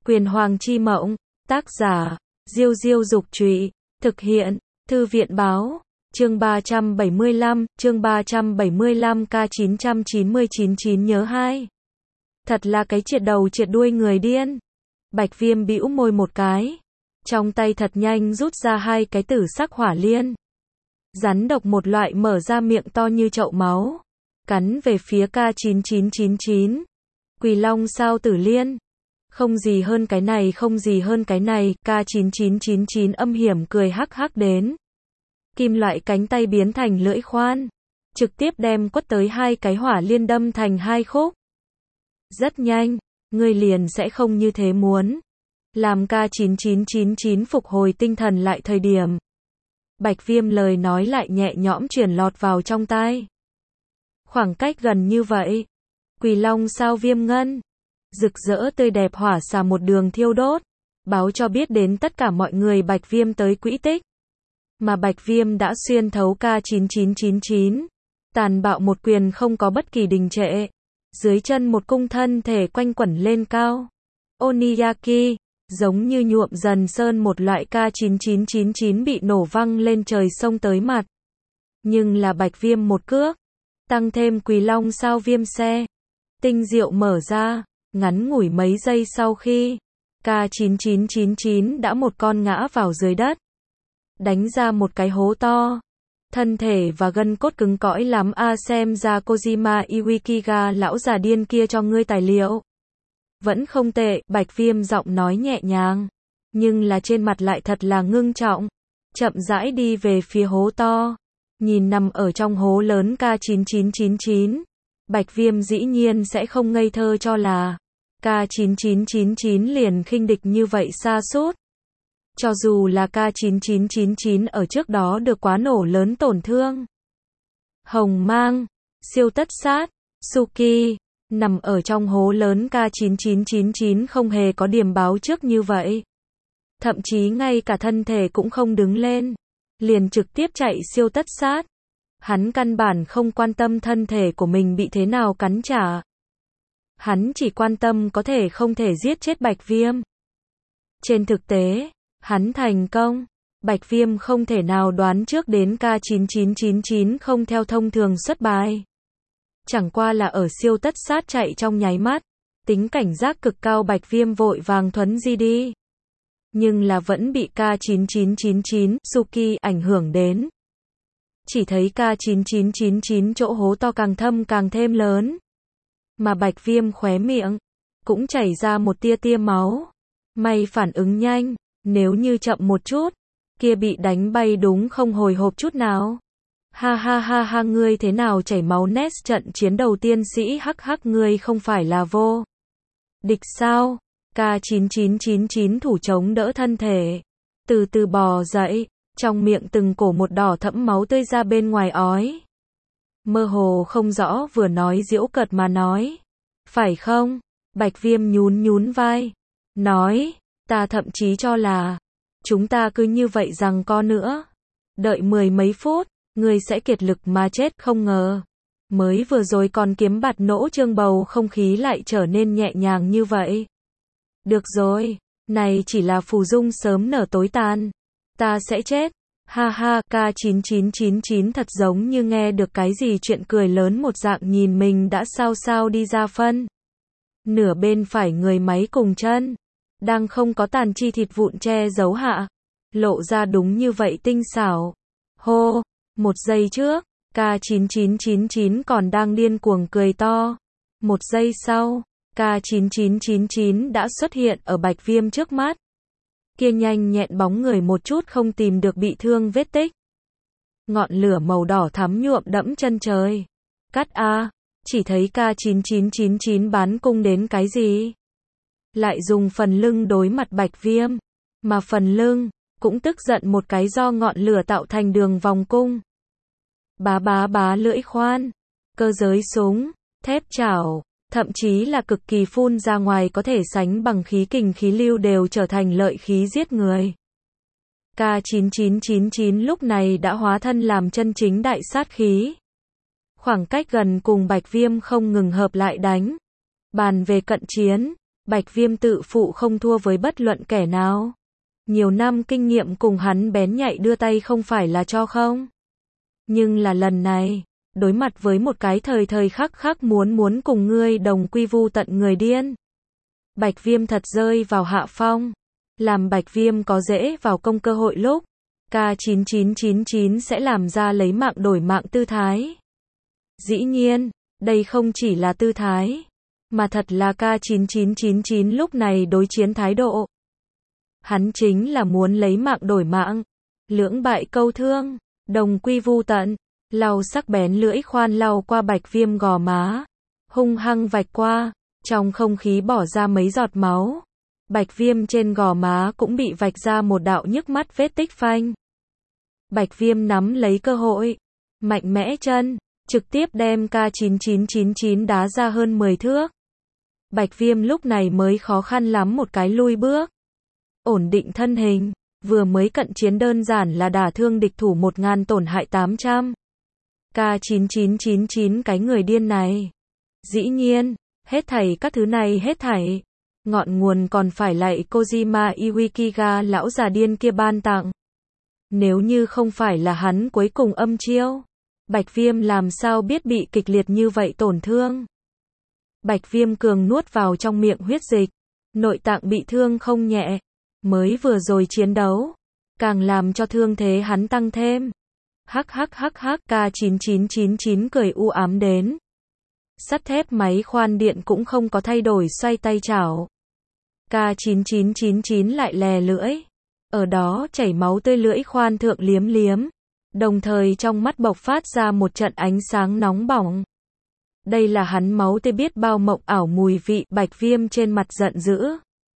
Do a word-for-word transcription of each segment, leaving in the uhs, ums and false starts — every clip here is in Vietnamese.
Quyền Hoàng Chi Mộng, tác giả, Diêu Diêu Dục Trụy, thực hiện, Thư viện Báo, chương ba trăm bảy mươi lăm, chương ba trăm bảy mươi lăm K chín chín chín chín nhớ hai. Thật là cái triệt đầu triệt đuôi người điên. Bạch Viêm bĩu môi một cái, trong tay thật nhanh rút ra hai cái tử sắc hỏa liên. Rắn độc một loại mở ra miệng to như chậu máu, cắn về phía K chín chín chín chín. Quỳ Long sao tử liên. Không gì hơn cái này, không gì hơn cái này, K chín chín chín chín âm hiểm cười hắc hắc đến. Kim loại cánh tay biến thành lưỡi khoan, trực tiếp đem quất tới hai cái hỏa liên đâm thành hai khúc. Rất nhanh, ngươi liền sẽ không như thế muốn. Làm K chín chín chín chín phục hồi tinh thần lại thời điểm, Bạch Viêm lời nói lại nhẹ nhõm truyền lọt vào trong tai. Khoảng cách gần như vậy, Quỳ Long sao viêm ngân, rực rỡ tươi đẹp hỏa xà một đường thiêu đốt, báo cho biết đến tất cả mọi người Bạch Viêm tới quỹ tích. Mà Bạch Viêm đã xuyên thấu K chín chín chín chín, tàn bạo một quyền không có bất kỳ đình trệ. Dưới chân một cung thân thể quanh quẩn lên cao. Oniyaki, giống như nhuộm dần sơn một loại K chín chín chín chín bị nổ văng lên trời xông tới mặt. Nhưng là Bạch Viêm một cước, tăng thêm Quỳ Long sao viêm xe. Tinh diệu mở ra, ngắn ngủi mấy giây sau khi K chín chín chín chín đã một con ngã vào dưới đất. Đánh ra một cái hố to. Thân thể và gân cốt cứng cỏi lắm a à, xem ra Kojima Iwaikiga lão già điên kia cho ngươi tài liệu. Vẫn không tệ, Bạch Viêm giọng nói nhẹ nhàng, nhưng là trên mặt lại thật là ngưng trọng. Chậm rãi đi về phía hố to, nhìn nằm ở trong hố lớn K chín chín chín chín. Bạch Viêm dĩ nhiên sẽ không ngây thơ cho là K chín chín chín chín liền khinh địch như vậy xa sút. Cho dù là K chín chín chín chín ở trước đó được quá nổ lớn tổn thương. Hồng Mang, siêu tất sát, Suki, nằm ở trong hố lớn K chín chín chín chín không hề có điểm báo trước như vậy. Thậm chí ngay cả thân thể cũng không đứng lên, liền trực tiếp chạy siêu tất sát. Hắn căn bản không quan tâm thân thể của mình bị thế nào cắn trả. Hắn chỉ quan tâm có thể không thể giết chết Bạch Viêm. Trên thực tế, hắn thành công. Bạch Viêm không thể nào đoán trước đến K chín chín chín chín không theo thông thường xuất bài. Chẳng qua là ở siêu tất sát chạy trong nháy mắt, tính cảnh giác cực cao Bạch Viêm vội vàng thuấn di đi. Nhưng là vẫn bị K chín chín chín chín Suki ảnh hưởng đến. Chỉ thấy K chín chín chín chín chỗ hố to càng thâm càng thêm lớn. Mà Bạch Viêm khóe miệng cũng chảy ra một tia tia máu. May phản ứng nhanh, nếu như chậm một chút, kia bị đánh bay đúng không hồi hộp chút nào. Ha ha ha ha, ngươi thế nào chảy máu nét trận chiến đầu tiên sĩ hắc hắc, ngươi không phải là vô địch sao? K chín chín chín chín thủ chống đỡ thân thể, từ từ bò dậy, trong miệng từng cổ một đỏ thẫm máu tươi ra bên ngoài ói. Mơ hồ không rõ vừa nói giễu cợt mà nói. Phải không? Bạch Viêm nhún nhún vai, nói, ta thậm chí cho là chúng ta cứ như vậy rằng có nữa, đợi mười mấy phút, ngươi sẽ kiệt lực mà chết. Không ngờ, mới vừa rồi còn kiếm bạt nỗ trương bầu không khí lại trở nên nhẹ nhàng như vậy. Được rồi, này chỉ là phù dung sớm nở tối tàn. Ta sẽ chết. Ha ha, K chín chín chín chín thật giống như nghe được cái gì chuyện cười lớn một dạng, nhìn mình đã sao sao đi ra phân. Nửa bên phải người máy cùng chân, đang không có tàn chi thịt vụn che giấu hạ, lộ ra đúng như vậy tinh xảo. Hô, một giây trước, K chín chín chín chín còn đang điên cuồng cười to. Một giây sau, K chín chín chín chín đã xuất hiện ở Bạch Viêm trước mắt. Kia nhanh nhẹn bóng người một chút không tìm được bị thương vết tích. Ngọn lửa màu đỏ thắm nhuộm đẫm chân trời. Cắt a, chỉ thấy K chín chín chín chín bán cung đến cái gì? Lại dùng phần lưng đối mặt Bạch Viêm, mà phần lưng cũng tức giận một cái do ngọn lửa tạo thành đường vòng cung. Bá bá bá lưỡi khoan, cơ giới súng, thép chảo, thậm chí là cực kỳ phun ra ngoài có thể sánh bằng khí kình khí lưu đều trở thành lợi khí giết người. K chín chín chín chín lúc này đã hóa thân làm chân chính đại sát khí. Khoảng cách gần cùng Bạch Viêm không ngừng hợp lại đánh. Bàn về cận chiến, Bạch Viêm tự phụ không thua với bất luận kẻ nào. Nhiều năm kinh nghiệm cùng hắn bén nhạy đưa tay không phải là cho không. Nhưng là lần này, đối mặt với một cái thời thời khắc khắc muốn muốn cùng ngươi đồng quy vu tận người điên. Bạch Viêm thật rơi vào hạ phong. Làm Bạch Viêm có dễ vào công cơ hội lúc K chín chín chín chín sẽ làm ra lấy mạng đổi mạng tư thái. Dĩ nhiên, đây không chỉ là tư thái, mà thật là K chín chín chín chín lúc này đối chiến thái độ. Hắn chính là muốn lấy mạng đổi mạng, lưỡng bại câu thương, đồng quy vu tận, lau sắc bén lưỡi khoan lau qua Bạch Viêm gò má, hung hăng vạch qua, trong không khí bỏ ra mấy giọt máu. Bạch Viêm trên gò má cũng bị vạch ra một đạo nhức mắt vết tích phanh. Bạch Viêm nắm lấy cơ hội, mạnh mẽ chân, trực tiếp đem K chín chín chín chín đá ra hơn mười thước. Bạch Viêm lúc này mới khó khăn lắm một cái lui bước. Ổn định thân hình, vừa mới cận chiến đơn giản là đả thương địch thủ một nghìn tổn hại tám trăm. K chín chín chín chín cái người điên này. Dĩ nhiên, hết thảy các thứ này hết thảy. Ngọn nguồn còn phải lạy Kojima Iwaikiga lão già điên kia ban tặng. Nếu như không phải là hắn cuối cùng âm chiêu, Bạch Viêm làm sao biết bị kịch liệt như vậy tổn thương. Bạch Viêm cường nuốt vào trong miệng huyết dịch, nội tạng bị thương không nhẹ, mới vừa rồi chiến đấu, càng làm cho thương thế hắn tăng thêm. Hắc hắc hắc hắc K chín chín chín chín cười u ám đến. Sắt thép máy khoan điện cũng không có thay đổi xoay tay chảo. K chín chín chín chín lại lè lưỡi. Ở đó chảy máu tươi lưỡi khoan thượng liếm liếm. Đồng thời trong mắt bộc phát ra một trận ánh sáng nóng bỏng. Đây là hắn máu tươi biết bao mộng ảo mùi vị. Bạch Viêm trên mặt giận dữ.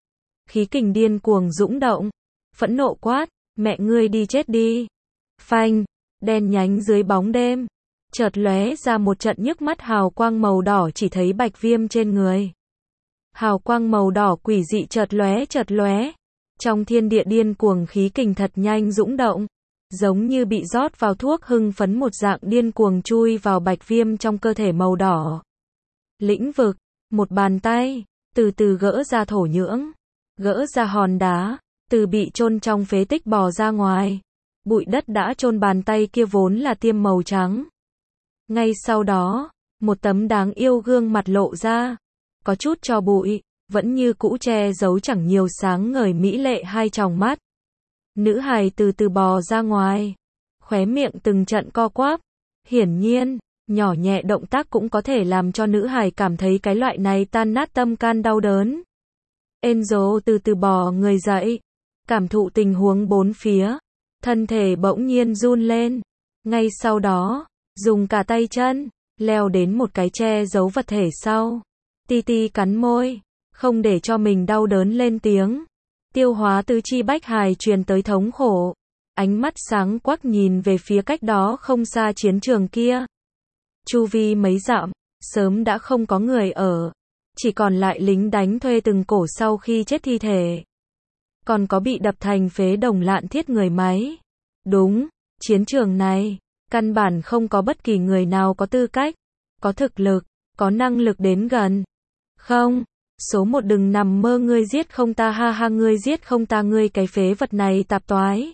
Khí kình điên cuồng dũng động. Phẫn nộ quát, mẹ ngươi đi chết đi. Phanh, đen nhánh dưới bóng đêm. Chợt lóe ra một trận nhức mắt hào quang màu đỏ chỉ thấy Bạch Viêm trên người. Hào quang màu đỏ quỷ dị chợt lóe chợt lóe. Trong thiên địa điên cuồng khí kình thật nhanh dũng động. Giống như bị rót vào thuốc hưng phấn một dạng điên cuồng chui vào Bạch Viêm trong cơ thể màu đỏ. Lĩnh vực, một bàn tay, từ từ gỡ ra thổ nhưỡng. Gỡ ra hòn đá, từ bị chôn trong phế tích bò ra ngoài. Bụi đất đã chôn bàn tay kia vốn là tiêm màu trắng. Ngay sau đó, một tấm đáng yêu gương mặt lộ ra. Có chút tro bụi, vẫn như cũ che giấu chẳng nhiều sáng ngời mỹ lệ hai tròng mắt. Nữ hài từ từ bò ra ngoài, khóe miệng từng trận co quắp. Hiển nhiên, nhỏ nhẹ động tác cũng có thể làm cho nữ hài cảm thấy cái loại này tan nát tâm can đau đớn. Enzo từ từ bò người dậy, cảm thụ tình huống bốn phía, thân thể bỗng nhiên run lên. Ngay sau đó, dùng cả tay chân, leo đến một cái che giấu vật thể sau. Ti Ti cắn môi, không để cho mình đau đớn lên tiếng. Tiêu hóa tứ chi bách hài truyền tới thống khổ. Ánh mắt sáng quắc nhìn về phía cách đó không xa chiến trường kia. Chu vi mấy dặm, sớm đã không có người ở. Chỉ còn lại lính đánh thuê từng cổ sau khi chết thi thể. Còn có bị đập thành phế đồng lạn thiết người máy. Đúng, chiến trường này, căn bản không có bất kỳ người nào có tư cách, có thực lực, có năng lực đến gần. Không, số một đừng nằm mơ ngươi giết không ta ha ha ngươi giết không ta ngươi cái phế vật này tạp toái.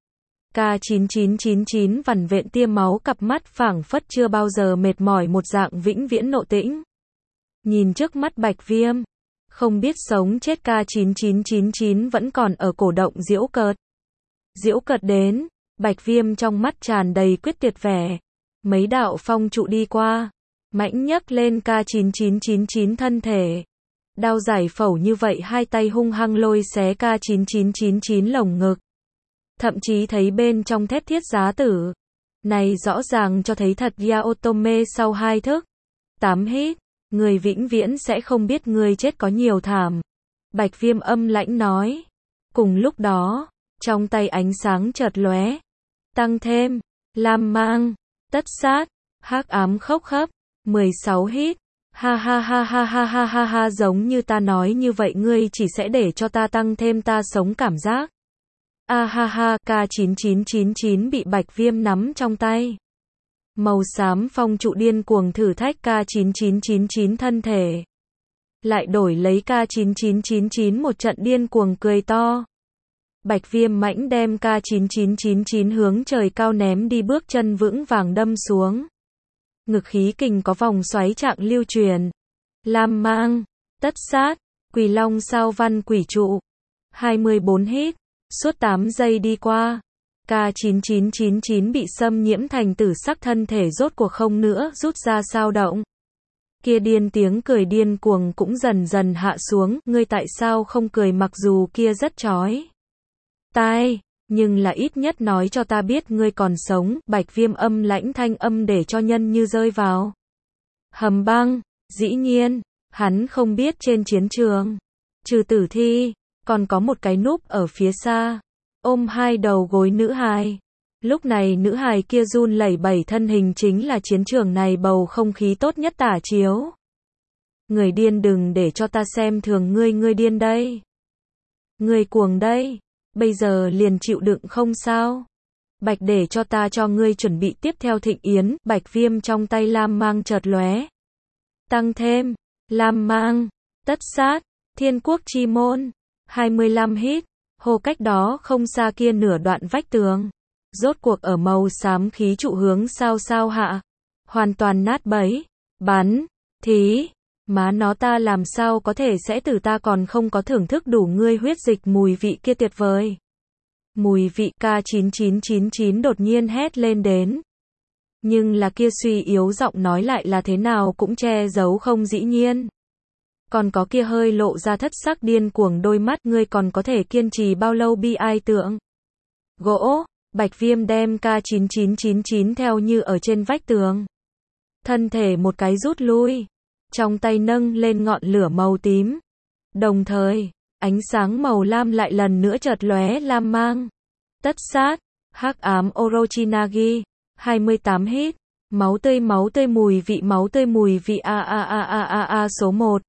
K chín chín chín chín vằn vện tia máu cặp mắt phảng phất chưa bao giờ mệt mỏi một dạng vĩnh viễn nộ tĩnh. Nhìn trước mắt Bạch Viêm, không biết sống chết K chín chín chín chín vẫn còn ở cổ động giễu cợt. Giễu cợt đến, Bạch Viêm trong mắt tràn đầy quyết tuyệt vẻ. Mấy đạo phong trụ đi qua, mãnh nhấc lên K chín chín chín chín thân thể. Đao giải phẫu như vậy hai tay hung hăng lôi xé K chín chín chín chín lồng ngực. Thậm chí thấy bên trong thép thiết giá tử. Này rõ ràng cho thấy thật Yaotome sau hai thức. Tám hít, người vĩnh viễn sẽ không biết người chết có nhiều thảm. Bạch Viêm âm lãnh nói. Cùng lúc đó, trong tay ánh sáng chợt lóe. Tăng thêm, lam mang, tất sát, hắc ám khốc khấp, mười sáu hít. Ha ha ha ha ha ha ha ha giống như ta nói như vậy ngươi chỉ sẽ để cho ta tăng thêm ta sống cảm giác. A ha ha K chín chín chín chín bị Bạch Viêm nắm trong tay. Màu xám phong trụ điên cuồng thử thách K chín chín chín chín thân thể. lại đổi lấy K chín chín chín chín một trận điên cuồng cười to. Bạch Viêm mãnh đem K chín chín chín chín hướng trời cao ném đi, bước chân vững vàng đâm xuống. Ngực khí kình có vòng xoáy trạng lưu truyền. Lam mang, tất sát, Quỷ Long sao văn quỷ trụ. hai mươi bốn hít, suốt tám giây đi qua. K chín chín chín chín bị xâm nhiễm thành tử sắc, thân thể rốt cuộc không nữa rút ra sao động. Kia điên tiếng cười điên cuồng cũng dần dần hạ xuống, ngươi tại sao không cười, mặc dù kia rất chói tai, nhưng là ít nhất nói cho ta biết ngươi còn sống. Bạch Viêm âm lãnh thanh âm để cho nhân như rơi vào hầm băng. Dĩ nhiên, hắn không biết trên chiến trường, trừ Tử Thi, còn có một cái núp ở phía xa, ôm hai đầu gối nữ hài. Lúc này nữ hài kia run lẩy bẩy thân hình chính là chiến trường này bầu không khí tốt nhất tả chiếu. Người điên, đừng để cho ta xem thường ngươi, ngươi điên đây. Ngươi cuồng đây. Bây giờ liền chịu đựng không sao? Bạch, để cho ta cho ngươi chuẩn bị tiếp theo thịnh yến. Bạch Viêm trong tay lam mang chợt lóe. Tăng thêm, lam mang, tất sát, thiên quốc chi môn. hai mươi lăm hít, hồ cách đó không xa kia nửa đoạn vách tường. Rốt cuộc ở màu xám khí trụ hướng sao sao hạ. Hoàn toàn nát bấy. Bắn, thí. Má nó, ta làm sao có thể sẽ tử, ta còn không có thưởng thức đủ ngươi huyết dịch mùi vị kia tuyệt vời. Mùi vị. K chín chín chín chín đột nhiên hét lên đến. Nhưng là kia suy yếu giọng nói lại là thế nào cũng che giấu không dĩ nhiên. Còn có kia hơi lộ ra thất sắc điên cuồng đôi mắt, ngươi còn có thể kiên trì bao lâu, bi ai tượng. Gỗ, Bạch Viêm đem K chín chín chín chín theo như ở trên vách tường. Thân thể một cái rút lui. Trong tay nâng lên ngọn lửa màu tím. Đồng thời, ánh sáng màu lam lại lần nữa chợt lóe, lam mang. Tất sát, hắc ám Orochimaru. hai mươi tám hít. Máu tươi, máu tươi, mùi vị, máu tươi, mùi vị. A a a a a a số một.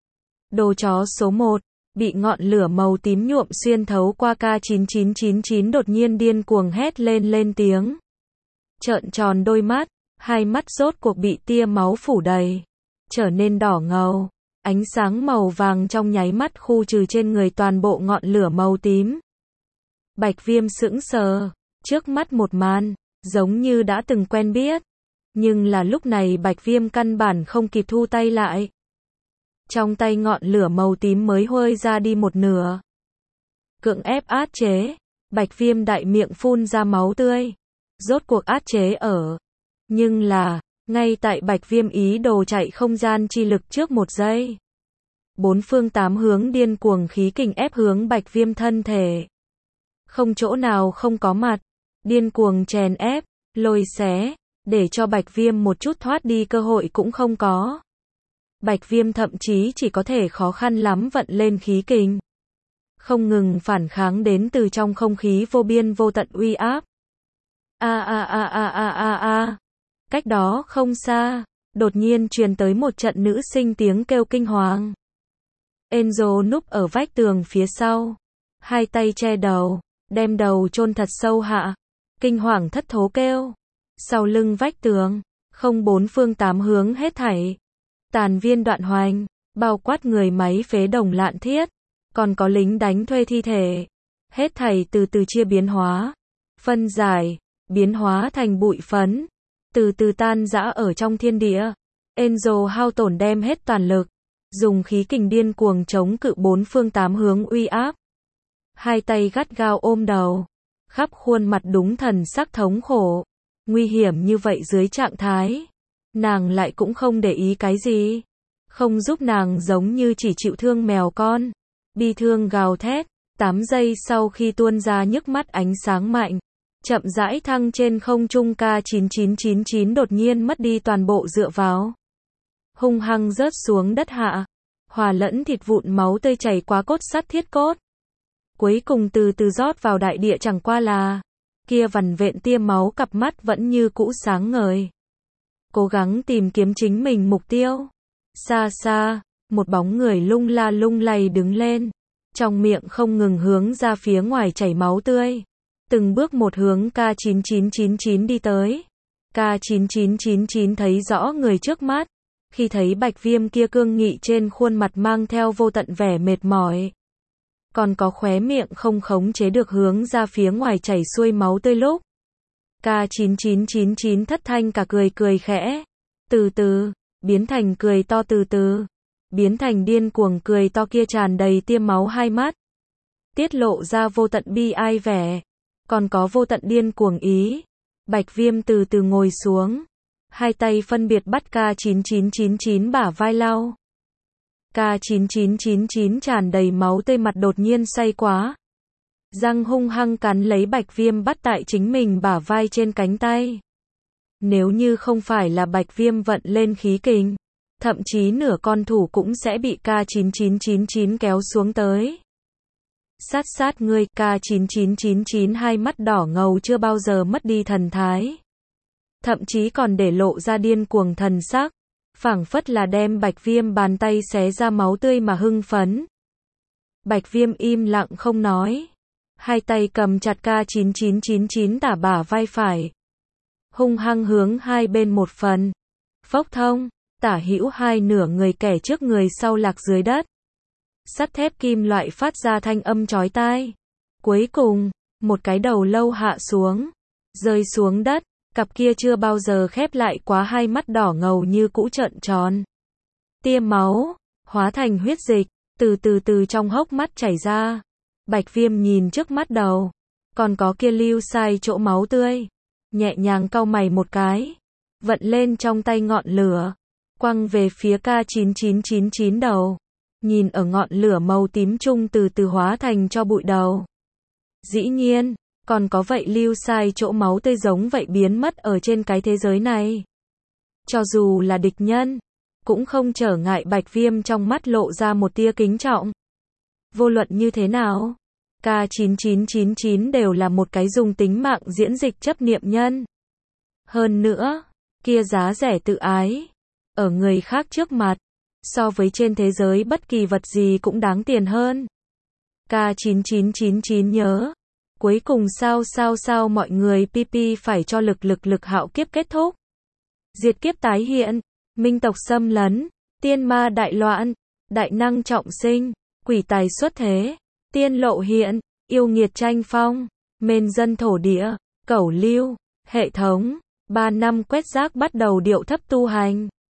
Đồ chó số một. Bị ngọn lửa màu tím nhuộm xuyên thấu qua. K chín chín chín chín đột nhiên điên cuồng hét lên lên tiếng. Trợn tròn đôi mắt. Hai mắt rốt cuộc bị tia máu phủ đầy. Trở nên đỏ ngầu. Ánh sáng màu vàng trong nháy mắt khu trừ trên người toàn bộ ngọn lửa màu tím. Bạch Viêm sững sờ. Trước mắt một màn, giống như đã từng quen biết. Nhưng là lúc này Bạch Viêm căn bản không kịp thu tay lại. Trong tay ngọn lửa màu tím mới huơi ra đi một nửa. Cưỡng ép áp chế. Bạch Viêm đại miệng phun ra máu tươi. Rốt cuộc áp chế ở. Nhưng là, ngay tại Bạch Viêm ý đồ chạy không gian chi lực trước một giây. Bốn phương tám hướng điên cuồng khí kình ép hướng Bạch Viêm thân thể. Không chỗ nào không có mặt. Điên cuồng chèn ép, lôi xé, để cho Bạch Viêm một chút thoát đi cơ hội cũng không có. Bạch Viêm thậm chí chỉ có thể khó khăn lắm vận lên khí kình. Không ngừng phản kháng đến từ trong không khí vô biên vô tận uy áp. A a a a a a a. Cách đó không xa, đột nhiên truyền tới một trận nữ sinh tiếng kêu kinh hoàng. Enzo núp ở vách tường phía sau, hai tay che đầu, đem đầu chôn thật sâu hạ, kinh hoàng thất thố kêu. Sau lưng vách tường, không bốn phương tám hướng hết thảy. Tàn viên đoạn hoành, bao quát người máy phế đồng lạn thiết, còn có lính đánh thuê thi thể. Hết thảy từ từ chia biến hóa, phân giải, biến hóa thành bụi phấn, từ từ tan rã ở trong thiên địa. Enzo hao tổn đem hết toàn lực, dùng khí kình điên cuồng chống cự bốn phương tám hướng uy áp. Hai tay gắt gao ôm đầu, khắp khuôn mặt đúng thần sắc thống khổ. Nguy hiểm như vậy dưới trạng thái, nàng lại cũng không để ý cái gì. Không giúp nàng giống như chỉ chịu thương mèo con. Bi thương gào thét, tám giây sau khi tuôn ra nhức mắt ánh sáng mạnh, chậm rãi thăng trên không trung. K chín chín chín chín đột nhiên mất đi toàn bộ dựa vào, hung hăng rớt xuống đất hạ, hòa lẫn thịt vụn máu tươi chảy qua cốt sắt thiết cốt. Cuối cùng từ từ rót vào đại địa, chẳng qua là kia vằn vện tia máu, cặp mắt vẫn như cũ sáng ngời, cố gắng tìm kiếm chính mình mục tiêu. Xa xa, một bóng người lung la lung lay đứng lên, trong miệng không ngừng hướng ra phía ngoài chảy máu tươi, từng bước một hướng K chín chín chín chín đi tới. K chín chín chín chín thấy rõ người trước mắt, Khi thấy Bạch Viêm kia cương nghị trên khuôn mặt mang theo vô tận vẻ mệt mỏi, còn có khóe miệng không khống chế được hướng ra phía ngoài chảy xuôi máu tươi lúc. K chín chín chín chín thất thanh cả cười cười khẽ, từ từ, biến thành cười to từ từ, biến thành điên cuồng cười to kia tràn đầy tia máu hai mắt, tiết lộ ra vô tận bi ai vẻ, còn có vô tận điên cuồng ý. Bạch Viêm từ từ ngồi xuống, hai tay phân biệt bắt K chín chín chín chín bả vai lau. K chín chín chín chín tràn đầy máu tươi mặt đột nhiên say quá, răng hung hăng cắn lấy Bạch Viêm bắt tại chính mình bả vai trên cánh tay. Nếu như không phải là Bạch Viêm vận lên khí kình, thậm chí nửa con thủ cũng sẽ bị K chín chín chín chín kéo xuống tới. Sát sát ngươi, K chín chín chín chín hai mắt đỏ ngầu chưa bao giờ mất đi thần thái, thậm chí còn để lộ ra điên cuồng thần sắc, phảng phất là đem Bạch Viêm bàn tay xé ra máu tươi mà hưng phấn. Bạch Viêm im lặng không nói, hai tay cầm chặt K chín chín chín chín tả bả vai phải, hung hăng hướng hai bên một phần, phốc thông, tả hữu hai nửa người kẻ trước người sau lạc dưới đất. Sắt thép kim loại phát ra thanh âm chói tai. Cuối cùng, một cái đầu lâu hạ xuống, rơi xuống đất, cặp kia chưa bao giờ khép lại quá hai mắt đỏ ngầu như cũ trợn tròn. Tia máu, hóa thành huyết dịch, từ từ từ trong hốc mắt chảy ra. Bạch Viêm nhìn trước mắt đầu, còn có kia lưu sai chỗ máu tươi, nhẹ nhàng cau mày một cái, vận lên trong tay ngọn lửa, quăng về phía K chín chín chín chín đầu. Nhìn ở ngọn lửa màu tím trung từ từ hóa thành cho bụi đầu. Dĩ nhiên, còn có vậy lưu sai chỗ máu tươi giống vậy biến mất ở trên cái thế giới này. Cho dù là địch nhân, cũng không trở ngại Bạch Viêm trong mắt lộ ra một tia kính trọng. Vô luận như thế nào, K chín chín chín chín đều là một cái dùng tính mạng diễn dịch chấp niệm nhân. Hơn nữa, kia giá rẻ tự ái, ở người khác trước mặt, so với trên thế giới bất kỳ vật gì cũng đáng tiền hơn. K chín chín chín chín nhớ, cuối cùng sao sao sao mọi người pi pi phải cho lực lực lực hạo kiếp kết thúc. Diệt kiếp tái hiện, minh tộc xâm lấn, tiên ma đại loạn, đại năng trọng sinh, quỷ tài xuất thế, tiên lộ hiện, yêu nghiệt tranh phong, mên dân thổ địa, cẩu lưu, hệ thống, ba năm quét rác bắt đầu điệu thấp tu hành.